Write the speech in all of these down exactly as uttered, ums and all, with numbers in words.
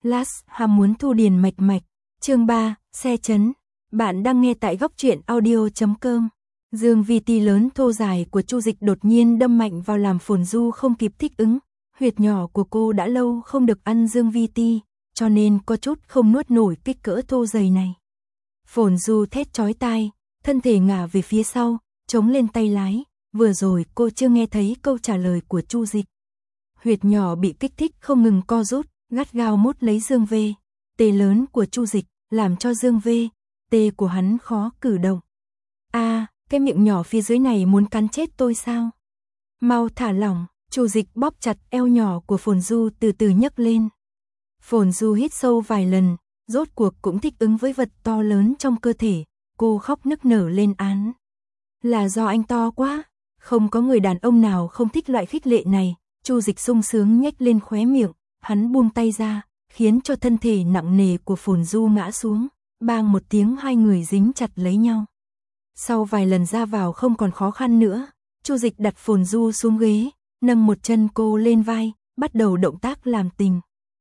Last ham muốn thu điền mạch mạch. Chương ba, xe chấn. Bạn đang nghe tại góc truyện audio chấm com. Dương vi ti lớn thô dài của Chu Dịch đột nhiên đâm mạnh vào làm Phồn Du không kịp thích ứng. Huyệt nhỏ của cô đã lâu không được ăn dương vi ti, cho nên có chút không nuốt nổi kích cỡ thô dày này. Phồn Du thét chói tai, thân thể ngả về phía sau, chống lên tay lái. Vừa rồi cô chưa nghe thấy câu trả lời của Chu Dịch. Huyệt nhỏ bị kích thích không ngừng co rút, gắt gao mút lấy dương vê, tê lớn của Chu Dịch, làm cho dương vê, tê của hắn khó cử động. A, à, cái miệng nhỏ phía dưới này muốn cắn chết tôi sao? Mau thả lỏng. Chu Dịch bóp chặt eo nhỏ của Phồn Du từ từ nhấc lên. Phồn Du hít sâu vài lần, rốt cuộc cũng thích ứng với vật to lớn trong cơ thể, cô khóc nức nở lên án. Là do anh to quá, không có người đàn ông nào không thích loại khích lệ này. Chu Dịch sung sướng nhếch lên khóe miệng, hắn buông tay ra, khiến cho thân thể nặng nề của Phồn Du ngã xuống, bang một tiếng hai người dính chặt lấy nhau. Sau vài lần ra vào không còn khó khăn nữa, Chu Dịch đặt Phồn Du xuống ghế, nâng một chân cô lên vai, bắt đầu động tác làm tình.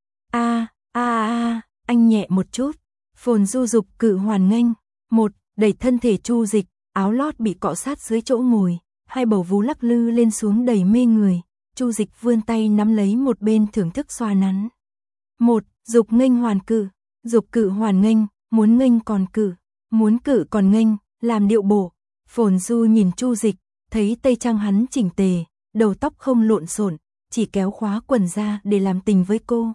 A, a a, anh nhẹ một chút. Phồn Du dục cự hoàn nghênh, một, đẩy thân thể Chu Dịch, áo lót bị cọ sát dưới chỗ ngồi, hai bầu vú lắc lư lên xuống đầy mê người. Chu Dịch vươn tay nắm lấy một bên thưởng thức xoa nắn. Một, dục nghênh hoàn cự, dục cự hoàn nghênh, muốn nghênh còn cự, muốn cự còn nghênh, làm điệu bộ. Phồn Du nhìn Chu Dịch, thấy tây trang hắn chỉnh tề, đầu tóc không lộn xộn, chỉ kéo khóa quần ra để làm tình với cô.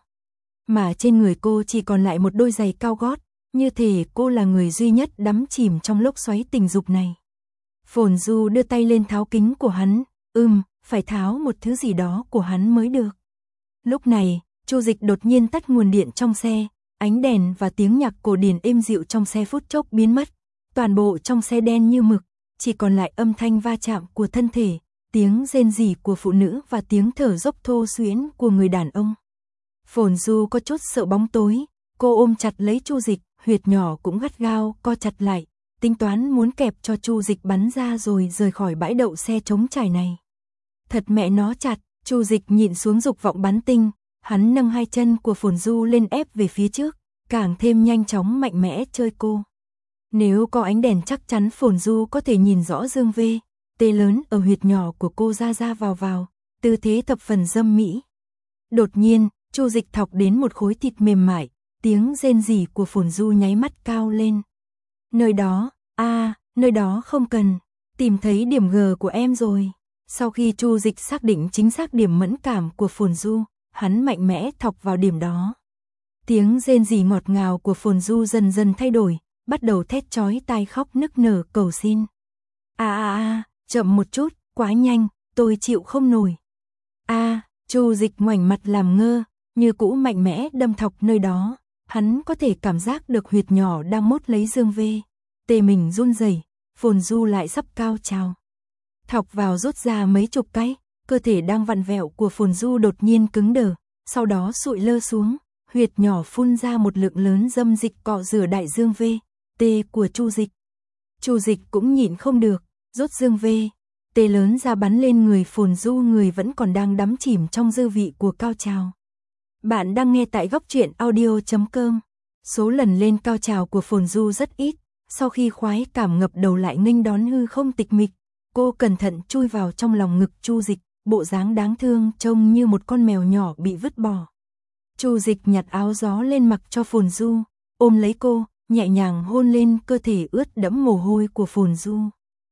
Mà trên người cô chỉ còn lại một đôi giày cao gót, như thể cô là người duy nhất đắm chìm trong lốc xoáy tình dục này. Phồn Du đưa tay lên tháo kính của hắn, ừm, phải tháo một thứ gì đó của hắn mới được. Lúc này, Chu Dịch đột nhiên tắt nguồn điện trong xe, ánh đèn và tiếng nhạc cổ điển êm dịu trong xe phút chốc biến mất. Toàn bộ trong xe đen như mực, chỉ còn lại âm thanh va chạm của thân thể, tiếng rên rỉ của phụ nữ và tiếng thở dốc thô xuyễn của người đàn ông. Phồn Du có chút sợ bóng tối, cô ôm chặt lấy Chu Dịch, huyệt nhỏ cũng gắt gao co chặt lại, tính toán muốn kẹp cho Chu Dịch bắn ra rồi rời khỏi bãi đậu xe trống trải này. Thật mẹ nó chặt. Chu Dịch nhịn xuống dục vọng bắn tinh, hắn nâng hai chân của Phồn Du lên ép về phía trước, càng thêm nhanh chóng mạnh mẽ chơi cô. Nếu có ánh đèn chắc chắn Phồn Du có thể nhìn rõ dương vê, tê lớn ở huyệt nhỏ của cô ra ra vào vào, tư thế thập phần dâm mỹ. Đột nhiên, Chu Dịch thọc đến một khối thịt mềm mại, tiếng rên rỉ của Phồn Du nháy mắt cao lên. Nơi đó, a, à, nơi đó không cần, tìm thấy điểm G của em rồi. Sau khi Chu Dịch xác định chính xác điểm mẫn cảm của Phồn Du, hắn mạnh mẽ thọc vào điểm đó. Tiếng rên rỉ ngọt ngào của Phồn Du dần dần thay đổi, bắt đầu thét chói tai khóc nức nở cầu xin. A a a, chậm một chút, quá nhanh, tôi chịu không nổi. A, à, Chu Dịch ngoảnh mặt làm ngơ, như cũ mạnh mẽ đâm thọc nơi đó, hắn có thể cảm giác được huyệt nhỏ đang mốt lấy dương vê, tê mình run rẩy, Phồn Du lại sắp cao trào. Thọc vào rút ra mấy chục cái, cơ thể đang vặn vẹo của Phồn Du đột nhiên cứng đờ, sau đó sụi lơ xuống, huyệt nhỏ phun ra một lượng lớn dâm dịch cọ rửa đại dương vê, tê của Chu Dịch. Chu Dịch cũng nhịn không được, rút dương vê, tê lớn ra bắn lên người Phồn Du, người vẫn còn đang đắm chìm trong dư vị của cao trào. Bạn đang nghe tại góc truyện audio chấm com. Số lần lên cao trào của Phồn Du rất ít, sau khi khoái cảm ngập đầu lại nghênh đón hư không tịch mịch. Cô cẩn thận chui vào trong lòng ngực Chu Dịch, bộ dáng đáng thương trông như một con mèo nhỏ bị vứt bỏ. Chu Dịch nhặt áo gió lên mặc cho Phồn Du, ôm lấy cô, nhẹ nhàng hôn lên cơ thể ướt đẫm mồ hôi của Phồn Du.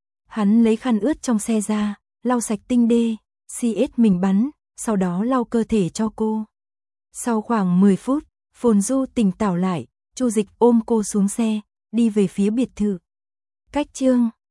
Hắn lấy khăn ướt trong xe ra, lau sạch tinh đê, xê ét mình bắn, sau đó lau cơ thể cho cô. Sau khoảng mười phút, Phồn Du tỉnh táo lại, Chu Dịch ôm cô xuống xe, đi về phía biệt thự. Cách chương